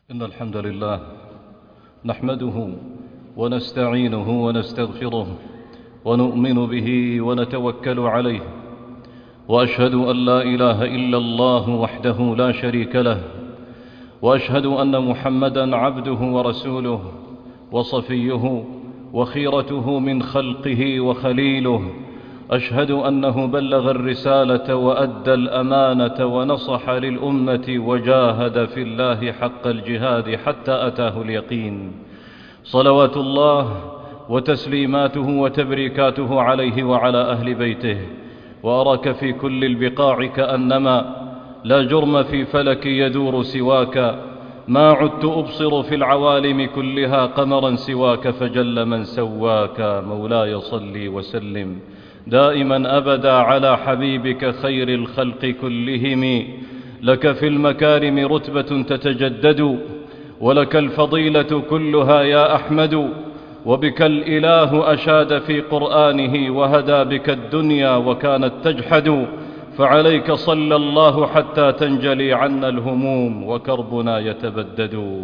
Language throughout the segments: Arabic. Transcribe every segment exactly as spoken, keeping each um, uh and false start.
إن الحمد لله نحمده ونستعينه ونستغفره ونؤمن به ونتوكل عليه، وأشهد أن لا إله إلا الله وحده لا شريك له، وأشهد أن محمدًا عبده ورسوله وصفيه وخيرته من خلقه وخليله. أشهد أنه بلغ الرسالة وأدى الأمانة ونصح للأمة وجاهد في الله حق الجهاد حتى أتاه اليقين، صلوات الله وتسليماته وتبريكاته عليه وعلى أهل بيته. وأراك في كل البقاع كأنما لا جرم في فلك يدور سواك، ما عدت أبصر في العوالم كلها قمرا سواك، فجل من سواك. مولاي صلي وسلم دائما أبدا على حبيبك خير الخلق كلهم. لك في المكارم رتبة تتجدد، ولك الفضيلة كلها يا أحمد، وبك الإله أشاد في قرآنه وهدى بك الدنيا وكانت تجحد. فعليك صلى الله حتى تنجلي عنا الهموم وكربنا يتبدد.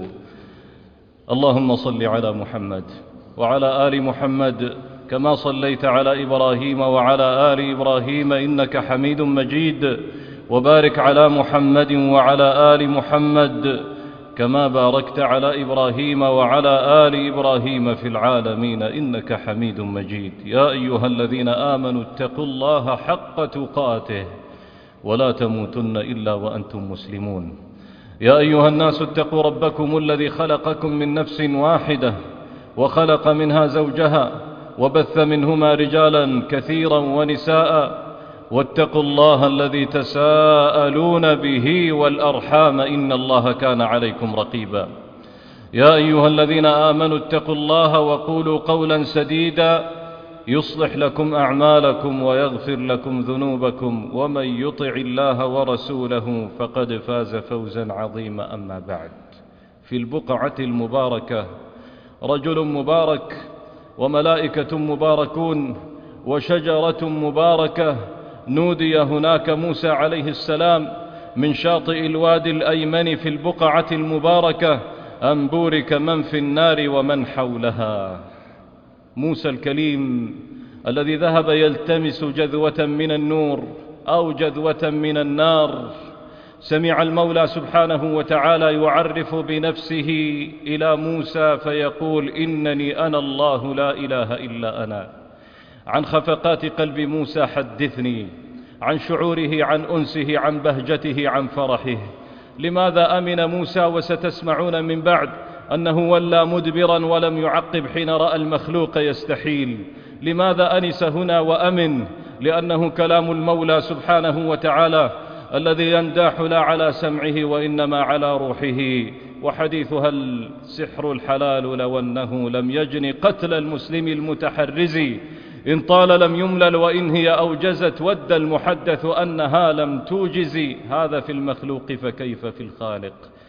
اللهم صل على محمد وعلى آل محمد كما صليت على إبراهيم وعلى آل إبراهيم إنك حميد مجيد، وبارك على محمد وعلى آل محمد كما باركت على إبراهيم وعلى آل إبراهيم في العالمين إنك حميد مجيد. يا أيها الذين آمنوا اتقوا الله حق تقاته ولا تموتن إلا وأنتم مسلمون. يا أيها الناس اتقوا ربكم الذي خلقكم من نفس واحدة وخلق منها زوجها وبث منهما رجالا كثيرا ونساء، واتقوا الله الذي تساءلون به والأرحام إن الله كان عليكم رقيبا. يا أيها الذين آمنوا اتقوا الله وقولوا قولا سديدا يصلح لكم أعمالكم ويغفر لكم ذنوبكم، ومن يطع الله ورسوله فقد فاز فوزا عظيما. أما بعد، في البقعة المباركة رجل مبارك وملائكة مباركون وشجرة مباركة. نودي هناك موسى عليه السلام من شاطئ الوادي الأيمن في البقعة المباركة أن بورك من في النار ومن حولها. موسى الكليم الذي ذهب يلتمس جذوة من النور أو جذوة من النار، سمع المولى سبحانه وتعالى يعرف بنفسه إلى موسى فيقول: إنني أنا الله لا إله إلا أنا. عن خفقات قلب موسى حدثني، عن شعوره، عن أنسه، عن بهجته، عن فرحه. لماذا أمن موسى؟ وستسمعون من بعد أنه ولى مدبرا ولم يعقب حين رأى المخلوق يستحيل. لماذا أنس هنا وأمن؟ لأنه كلام المولى سبحانه وتعالى الذي ينداح لا على سمعه وإنما على روحه. وحديثها السحر الحلال لو أنه لم يجن قتل المسلم المتحرز، إن طال لم يملل وإن هي أوجزت ود المحدث أنها لم توجز. هذا في المخلوق فكيف في الخالق؟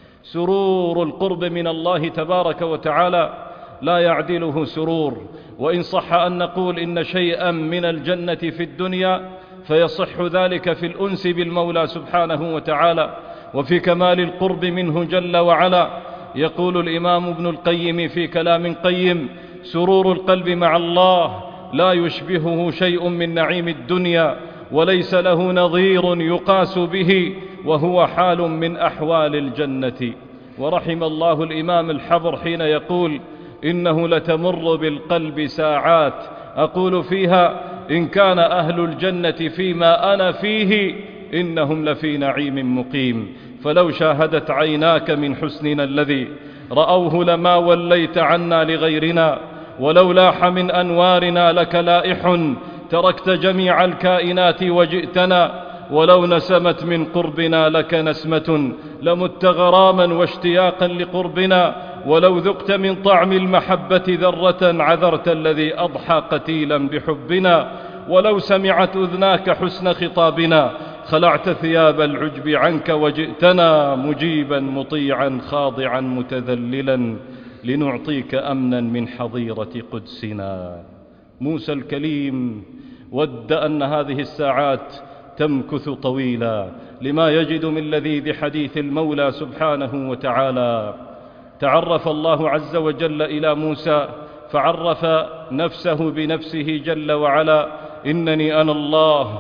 سرور القرب من الله تبارك وتعالى لا يعدله سرور. وإن صح أن نقول إن شيئا من الجنة في الدنيا فيصح ذلك في الأنس بالمولى سبحانه وتعالى وفي كمال القرب منه جل وعلا. يقول الإمام ابن القيم في كلام قيم: سرور القلب مع الله لا يشبهه شيء من نعيم الدنيا، وليس له نظير يقاس به، وهو حال من أحوال الجنة. ورحم الله الإمام الحبر حين يقول: إنه لتمر بالقلب ساعات أقول فيها إن كان أهل الجنة فيما أنا فيه إنهم لفي نعيم مقيم. فلو شاهدت عيناك من حسننا الذي رأوه لما وليت عنا لغيرنا، ولو لاح من أنوارنا لك لائح تركت جميع الكائنات وجئتنا، ولو نسمت من قربنا لك نسمة لمت غراما واشتياقا لقربنا، ولو ذقت من طعم المحبة ذرة عذرت الذي أضحى قتيلا بحبنا، ولو سمعت أذناك حسن خطابنا خلعت ثياب العجب عنك وجئتنا، مجيبا مطيعا خاضعا متذللا لنعطيك أمنا من حظيرة قدسنا. موسى الكليم ود أن هذه الساعات تمكث طويلا لما يجد من لذيذ حديث المولى سبحانه وتعالى. تعرف الله عز وجل إلى موسى فعرف نفسه بنفسه جل وعلا: إنني أنا الله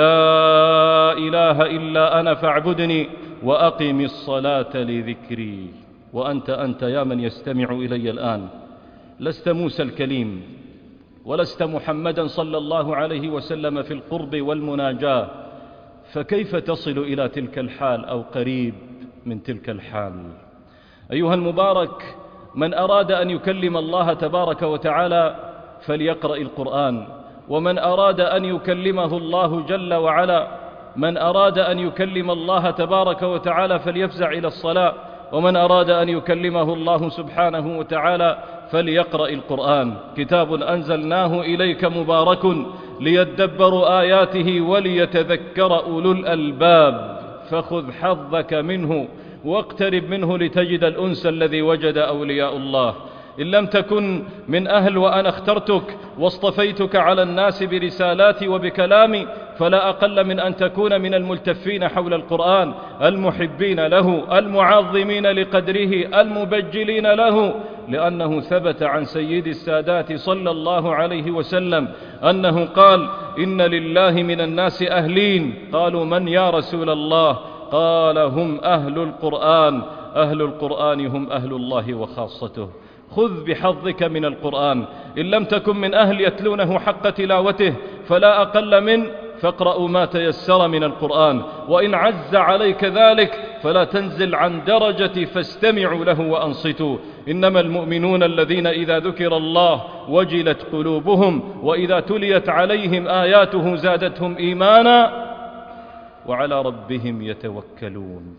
لا إله إلا أنا فاعبدني وأقم الصلاة لذكري. وأنت أنت يا من يستمع إلي الآن لست موسى الكليم ولست محمدا صلى الله عليه وسلم في القرب والمناجاة، فكيف تصل إلى تلك الحال أو قريب من تلك الحال؟ أيها المبارك، من أراد أن يكلم الله تبارك وتعالى فليقرأ القرآن، ومن أراد أن يكلمه الله جل وعلا من أراد أن يكلم الله تبارك وتعالى فليفزع إلى الصلاة، ومن أراد أن يكلمه الله سبحانه وتعالى فليقرأ القرآن. كتاب أنزلناه إليك مبارك ليدبروا آياته وليتذكر أولو الألباب، فخذ حظك منه واقترب منه لتجد الأنس الذي وجد أولياء الله. إن لم تكن من أهل وأنا اخترتك واصطفيتك على الناس برسالاتي وبكلامي، فلا أقل من أن تكون من الملتفين حول القرآن، المحبين له، المعظمين لقدره، المبجلين له، لأنه ثبت عن سيد السادات صلى الله عليه وسلم أنه قال: إن لله من الناس أهلين. قالوا: من يا رسول الله؟ قال: هم أهل القرآن. أهل القرآن هم أهل الله وخاصته. خذ بحظك من القرآن، إن لم تكن من أهل يتلونه حق تلاوته فلا أقل من فاقرأوا ما تيسر من القرآن، وإن عز عليك ذلك فلا تنزل عن درجة فاستمعوا له وأنصتوا. إنما المؤمنون الذين إذا ذكر الله وجلت قلوبهم وإذا تليت عليهم آياته زادتهم إيمانا وعلى ربهم يتوكلون.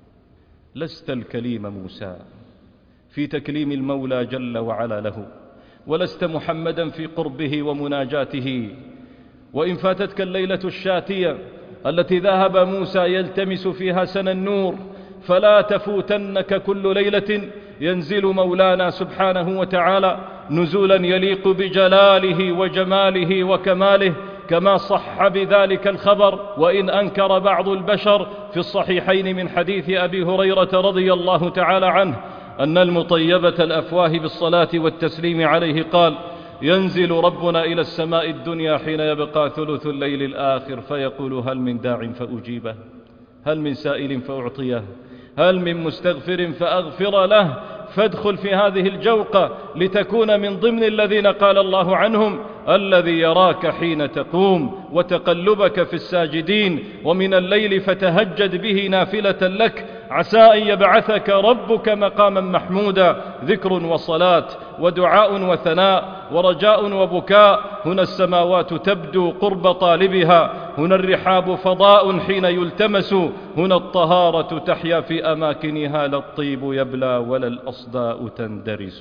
لست الكليم موسى في تكليم المولى جل وعلا له، ولست محمدا في قربه ومناجاته. وإن فاتتك الليلة الشاتية التي ذهب موسى يلتمس فيها سن النور، فلا تفوتنك كل ليلة ينزل مولانا سبحانه وتعالى نزولا يليق بجلاله وجماله وكماله، كما صح بذلك الخبر وإن أنكر بعض البشر في الصحيحين من حديث أبي هريرة رضي الله تعالى عنه أن المطيبة الأفواه بالصلاة والتسليم عليه قال: ينزل ربنا إلى السماء الدنيا حين يبقى ثلث الليل الآخر فيقول: هل من داع فأجيبه؟ هل من سائل فأعطيه؟ هل من مستغفر فأغفر له؟ فادخل في هذه الجوقة لتكون من ضمن الذين قال الله عنهم: الذي يراك حين تقوم وتقلبك في الساجدين ومن الليل فتهجد به نافلة لك عسى أن يبعثك ربك مقاما محمودا. ذكر وصلاة ودعاء وثناء ورجاء وبكاء. هنا السماوات تبدو قرب طالبها، هنا الرحاب فضاء حين يلتمس، هنا الطهارة تحيا في أماكنها، لا الطيب يبلى ولا الأصداء تندرس.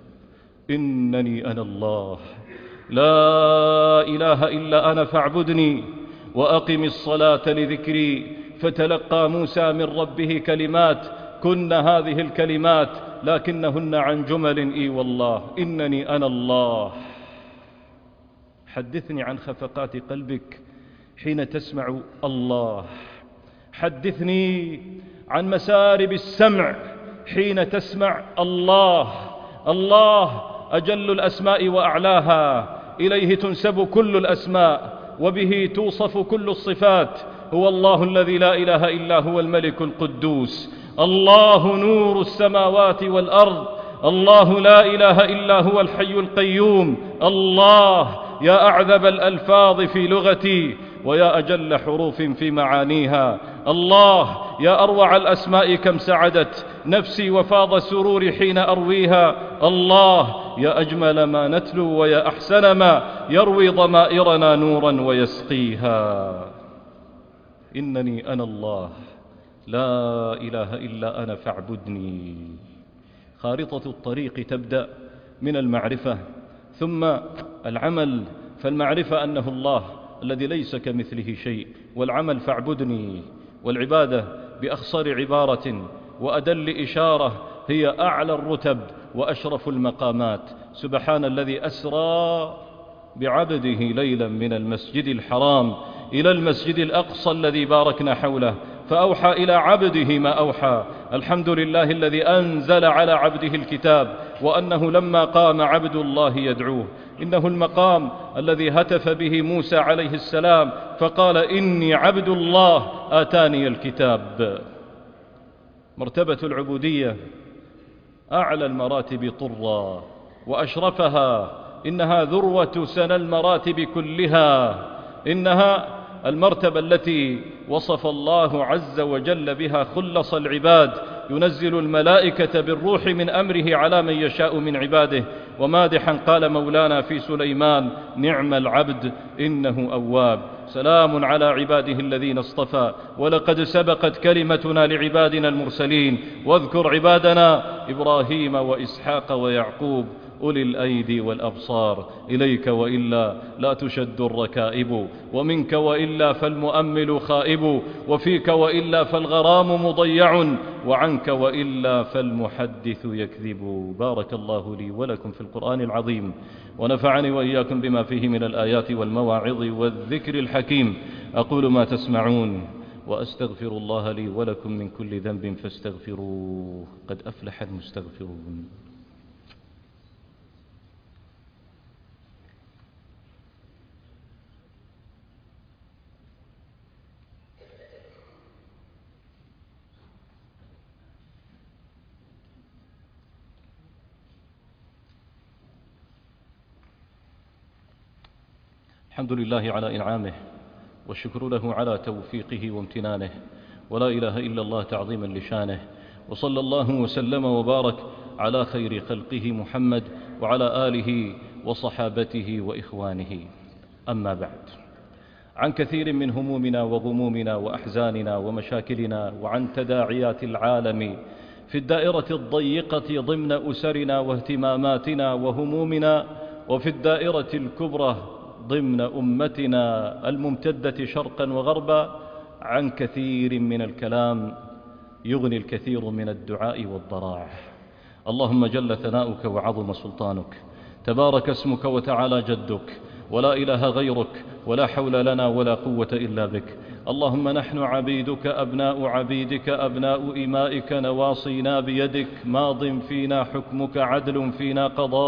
إنني أنا الله لا إله إلا أنا فاعبدني وأقم الصلاة لذكري. فتلقى موسى من ربه كلمات كن هذه الكلمات لكنهن عن جمل. إي والله إنني أنا الله. حدثني عن خفقات قلبك حين تسمع الله، حدثني عن مسارب السمع حين تسمع الله. الله أجل الأسماء وأعلاها، إليه تنسب كل الأسماء وبه توصف كل الصفات. هو الله الذي لا إله إلا هو الملك القدوس. الله نور السماوات والأرض. الله لا إله إلا هو الحي القيوم. الله يا أعذب الألفاظ في لغتي ويا أجل حروف في معانيها. الله يا أروع الأسماء كم سعدت نفسي وفاض سروري حين أرويها. الله يا أجمل ما نتلو ويا أحسن ما يروي ضمائرنا نورا ويسقيها. إنني أنا الله لا إله إلا أنا فاعبدني. خارطة الطريق تبدأ من المعرفة ثم العمل، فالمعرفة أنه الله الذي ليس كمثله شيء، والعمل فاعبدني. والعبادة بأخصر عبارة وأدل إشارة هي أعلى الرتب وأشرف المقامات. سبحان الذي أسرى بعبده ليلا من المسجد الحرام إلى المسجد الأقصى الذي باركنا حوله فأوحى إلى عبده ما أوحى. الحمد لله الذي أنزل على عبده الكتاب، وأنه لما قام عبد الله يدعوه. إنه المقام الذي هتف به موسى عليه السلام فقال إني عبد الله آتاني الكتاب. مرتبة العبودية أعلى المراتب طرا وأشرفها، إنها ذروة سنى المراتب كلها، إنها المرتبة التي وصف الله عز وجل بها خلص العباد، ينزل الملائكة بالروح من أمره على من يشاء من عباده. ومادحا قال مولانا في سليمان نعم العبد إنه أواب. سلام على عباده الذين اصطفى، ولقد سبقت كلمتنا لعبادنا المرسلين. واذكر عبادنا إبراهيم وإسحاق ويعقوب أولي الأيدي والأبصار. إليك وإلا لا تشد الركائب، ومنك وإلا فالمؤمل خائب، وفيك وإلا فالغرام مضيع، وعنك وإلا فالمحدث يكذب. بارك الله لي ولكم في القرآن العظيم، ونفعني وإياكم بما فيه من الآيات والمواعظ والذكر الحكيم. أقول ما تسمعون وأستغفر الله لي ولكم من كل ذنب فاستغفروه، قد أفلح المستغفرون. الحمد لله على إنعامه، والشكر له على توفيقه وامتنانه، ولا إله إلا الله تعظيما لشانه. وصلى الله وسلم وبارك على خير خلقه محمد وعلى آله وصحابته وإخوانه. أما بعد، عن كثير من همومنا وغمومنا وأحزاننا ومشاكلنا، وعن تداعيات العالم في الدائرة الضيقة ضمن أسرنا واهتماماتنا وهمومنا، وفي الدائرة الكبرى ضمن أمتنا الممتدة شرقا وغربا، عن كثير من الكلام يغني الكثير من الدعاء والضراع. اللهم جل ثناؤك وعظم سلطانك، تبارك اسمك وتعالى جدك، ولا إله غيرك، ولا حول لنا ولا قوة إلا بك. اللهم نحن عبيدك أبناء عبيدك أبناء إمائك، نواصينا بيدك، ماض فينا حكمك، عدل فينا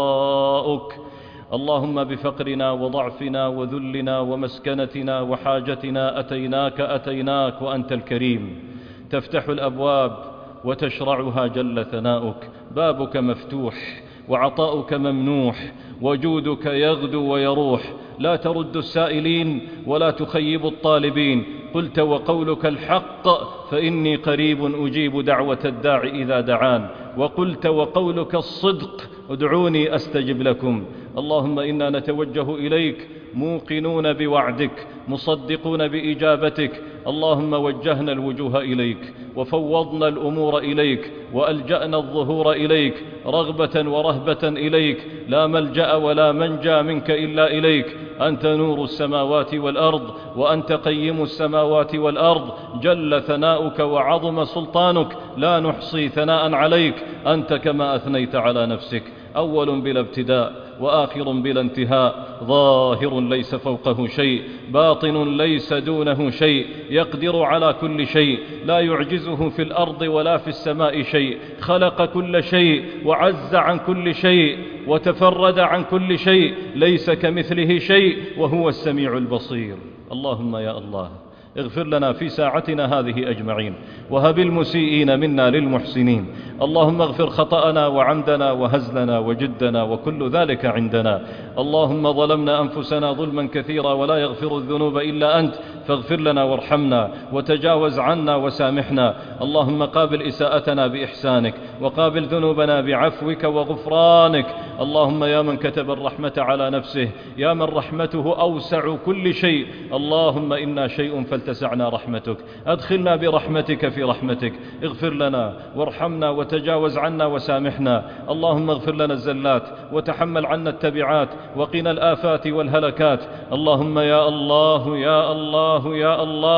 قضاؤك. اللهم بفقرنا وضعفنا وذلنا ومسكنتنا وحاجتنا أتيناك أتيناك وأنت الكريم، تفتح الأبواب وتشرعها جل ثناؤك. بابك مفتوح وعطاؤك ممنوح، وجودك يغدو ويروح، لا ترد السائلين ولا تخيب الطالبين. قلت وقولك الحق فإني قريب أجيب دعوة الداع إذا دعان، وقلت وقولك الصدق ادعوني أستجب لكم. اللهم إنا نتوجه إليك موقنون بوعدك مصدقون بإجابتك. اللهم وجهنا الوجوه إليك، وفوضنا الأمور إليك، وألجأنا الظهور إليك، رغبة ورهبة إليك، لا ملجأ ولا منجى منك إلا إليك. أنت نور السماوات والأرض، وأنت قيم السماوات والأرض، جل ثناؤك وعظم سلطانك، لا نحصي ثناء عليك أنت كما أثنيت على نفسك. أول بلا ابتداء، وآخر بلا انتهاء، ظاهر ليس فوقه شيء، باطن ليس دونه شيء، يقدر على كل شيء، لا يعجزه في الأرض ولا في السماء شيء، خلق كل شيء وعز عن كل شيء وتفرد عن كل شيء، ليس كمثله شيء، وهو السميع البصير. اللهم يا الله اغفر لنا في ساعتنا هذه أجمعين، وهب المسيئين منا للمحسنين. اللهم اغفر خطأنا وعمدنا وهزلنا وجدنا وكل ذلك عندنا. اللهم ظلمنا أنفسنا ظلما كثيرا ولا يغفر الذنوب إلا أنت، فاغفر لنا وارحمنا وتجاوز عنا وسامحنا. اللهم قابل إساءتنا بإحسانك، وقابل ذنوبنا بعفوك وغفرانك. اللهم يا من كتب الرحمة على نفسه، يا من رحمته أوسع كل شيء، اللهم إنا شيء فلتسعنا رحمتك، أدخلنا برحمتك في رحمتك، اغفر لنا وارحمنا وتجاوز عنا وسامحنا. اللهم اغفر لنا الزلات، وتحمل عنا التبعات، وقنا الآفات والهلكات. اللهم يا الله يا الله يا الله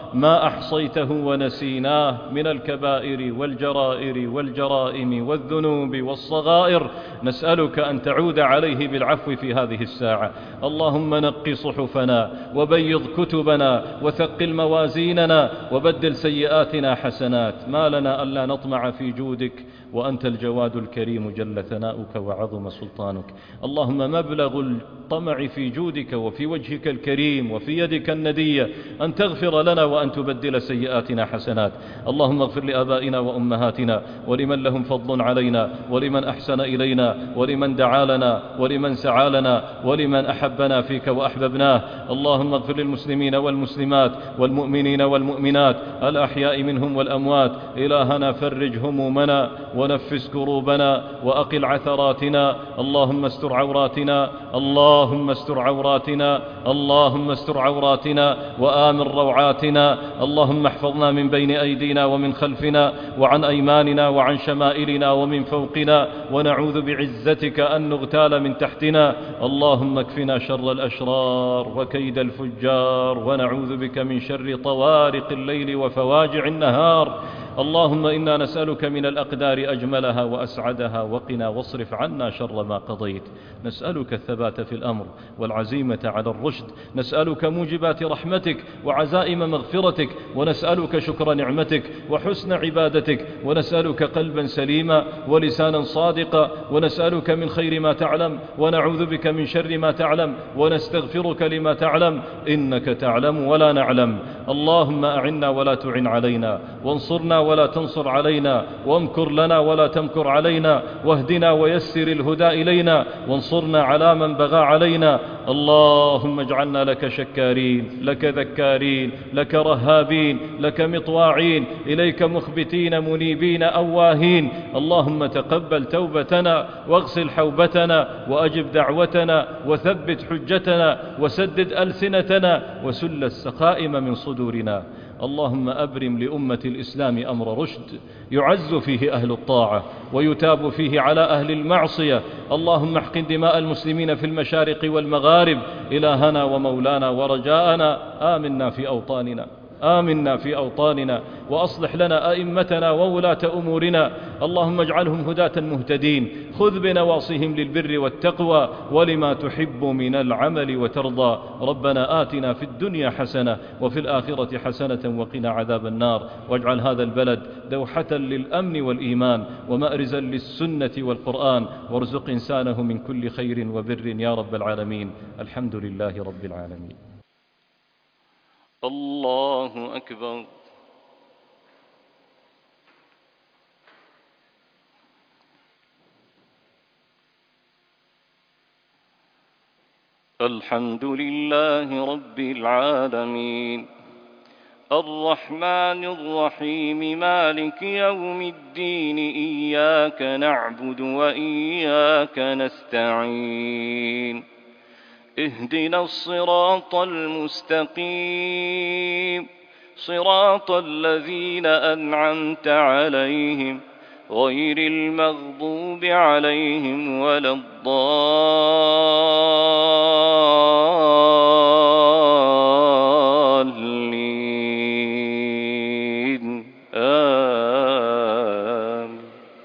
ما أحصيته ونسيناه من الكبائر والجرائر والجرائم والذنوب والصغائر، نسألك أن تعود عليه بالعفو في هذه الساعة. اللهم نق صحفنا وبيض كتبنا وثقل موازيننا وبدل سيئاتنا حسنات. ما لنا ألا نطمع في جودك وأنت الجواد الكريم جل ثناؤك وعظم سلطانك. اللهم مبلغ الطمع في جودك وفي وجهك الكريم وفي يدك الندية أن تغفر لنا وأن تبدل سيئاتنا حسنات. اللهم اغفر لآبائنا وأمهاتنا ولمن لهم فضل علينا ولمن أحسن إلينا ولمن دعا لنا ولمن سعى لنا ولمن أحبنا فيك وأحببناه. اللهم اغفر للمسلمين والمسلمات والمؤمنين والمؤمنات الأحياء منهم والأموات. إلهنا فرج همومنا ونفس كروبنا وأقل عثراتنا. اللهم استر عوراتنا اللهم استر عوراتنا اللهم استر عوراتنا وآمن روعاتنا. اللهم احفظنا من بين أيدينا ومن خلفنا وعن أيماننا وعن شمائلنا ومن فوقنا، ونعوذ بعزتك أن نغتال من تحتنا. اللهم اكفنا شر الأشرار وكيد الفجار، ونعوذ بك من شر طوارق الليل وفواجع النهار. اللهم إنا نسألك من الأقدار أجملها وأسعدها، وقنا واصرف عنا شر ما قضيت. نسألك الثبات في الأمر والعزيمة على الرشد، نسألك موجبات رحمتك وعزائم مغفرتك، ونسألك شكر نعمتك وحسن عبادتك، ونسألك قلبا سليما ولسانا صادقا، ونسألك من خير ما تعلم ونعوذ بك من شر ما تعلم، ونستغفرك لما تعلم إنك تعلم ولا نعلم. اللهم أعنا ولا تعن علينا، وانصرنا ولا تنصر علينا، وامكر لنا ولا تمكر علينا، واهدنا ويسر الهدى إلينا، وانصرنا على من بغى علينا. اللهم اجعلنا لك شكارين، لك ذكارين، لك رهابين، لك مطواعين، إليك مخبتين منيبين أواهين. اللهم تقبل توبتنا واغسل حوبتنا وأجب دعوتنا وثبت حجتنا وسدد ألسنتنا وسل السقائم من صدورنا. اللهم أبرم لأمة الإسلام أمر رشد يعز فيه أهل الطاعة ويتاب فيه على أهل المعصية. اللهم احقن دماء المسلمين في المشارق والمغارب. إلهنا ومولانا ورجاءنا، آمنا في أوطاننا آمنا في أوطاننا وأصلح لنا أئمتنا وولاة أمورنا. اللهم اجعلهم هداة مهتدين، خذ بنواصيهم للبر والتقوى ولما تحب من العمل وترضى. ربنا آتنا في الدنيا حسنة وفي الآخرة حسنة وقنا عذاب النار، واجعل هذا البلد دوحة للأمن والإيمان ومأرزا للسنة والقرآن، وارزق إنسانه من كل خير وبر يا رب العالمين. الحمد لله رب العالمين. الله أكبر. الحمد لله رب العالمين، الرحمن الرحيم، مالك يوم الدين، إياك نعبد وإياك نستعين، اهدنا الصراط المستقيم، صراط الذين أنعمت عليهم غير المغضوب عليهم ولا الضالين. آمين.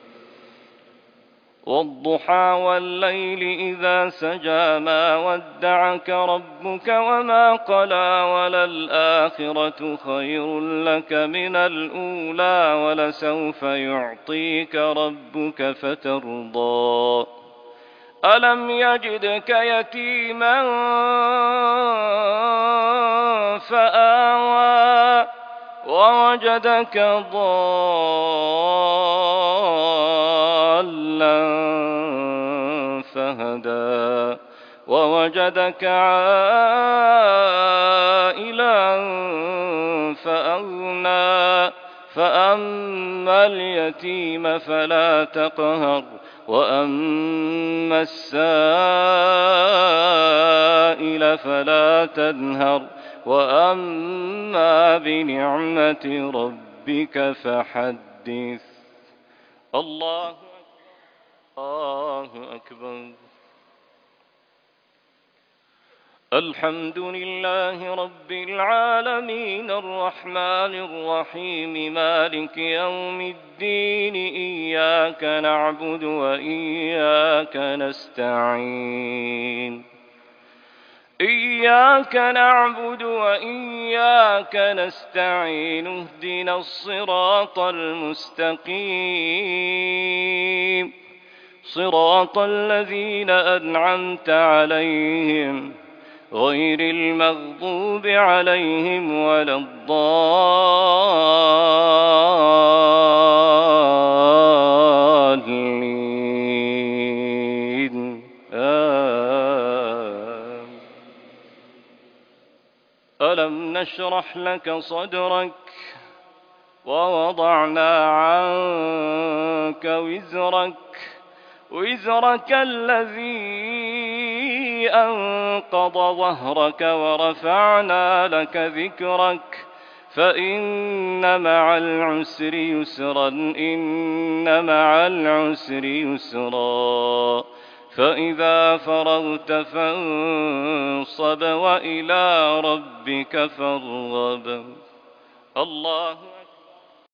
والضحى والليل إذا سجى ما ودعك ربك وما قلى، وللآخرة خير لك من الأولى، ولسوف يعطيك ربك فترضى. ألم يجدك يتيما فآوى، ووجدك ضالا فهدى، ووجدك عائلا فأغنى. فأما اليتيم فلا تقهر، وأما السائل فلا تنهر، وأما بنعمة ربك فحدث. الله الله أكبر. الحمد لله رب العالمين الرحمن الرحيم مالك يوم الدين إياك نعبد وإياك نستعين إياك نعبد وإياك نستعين اهدنا الصراط المستقيم صراط الذين أنعمت عليهم غير المغضوب عليهم ولا الضالين آمين. ألم نشرح لك صدرك ووضعنا عنك وزرك وزرك الذي أنقض ظهرك ورفعنا لك ذكرك فإن مع العسر يسرا إن مع العسر يسرا فإذا فرغت فانصب وإلى ربك فارغب. الله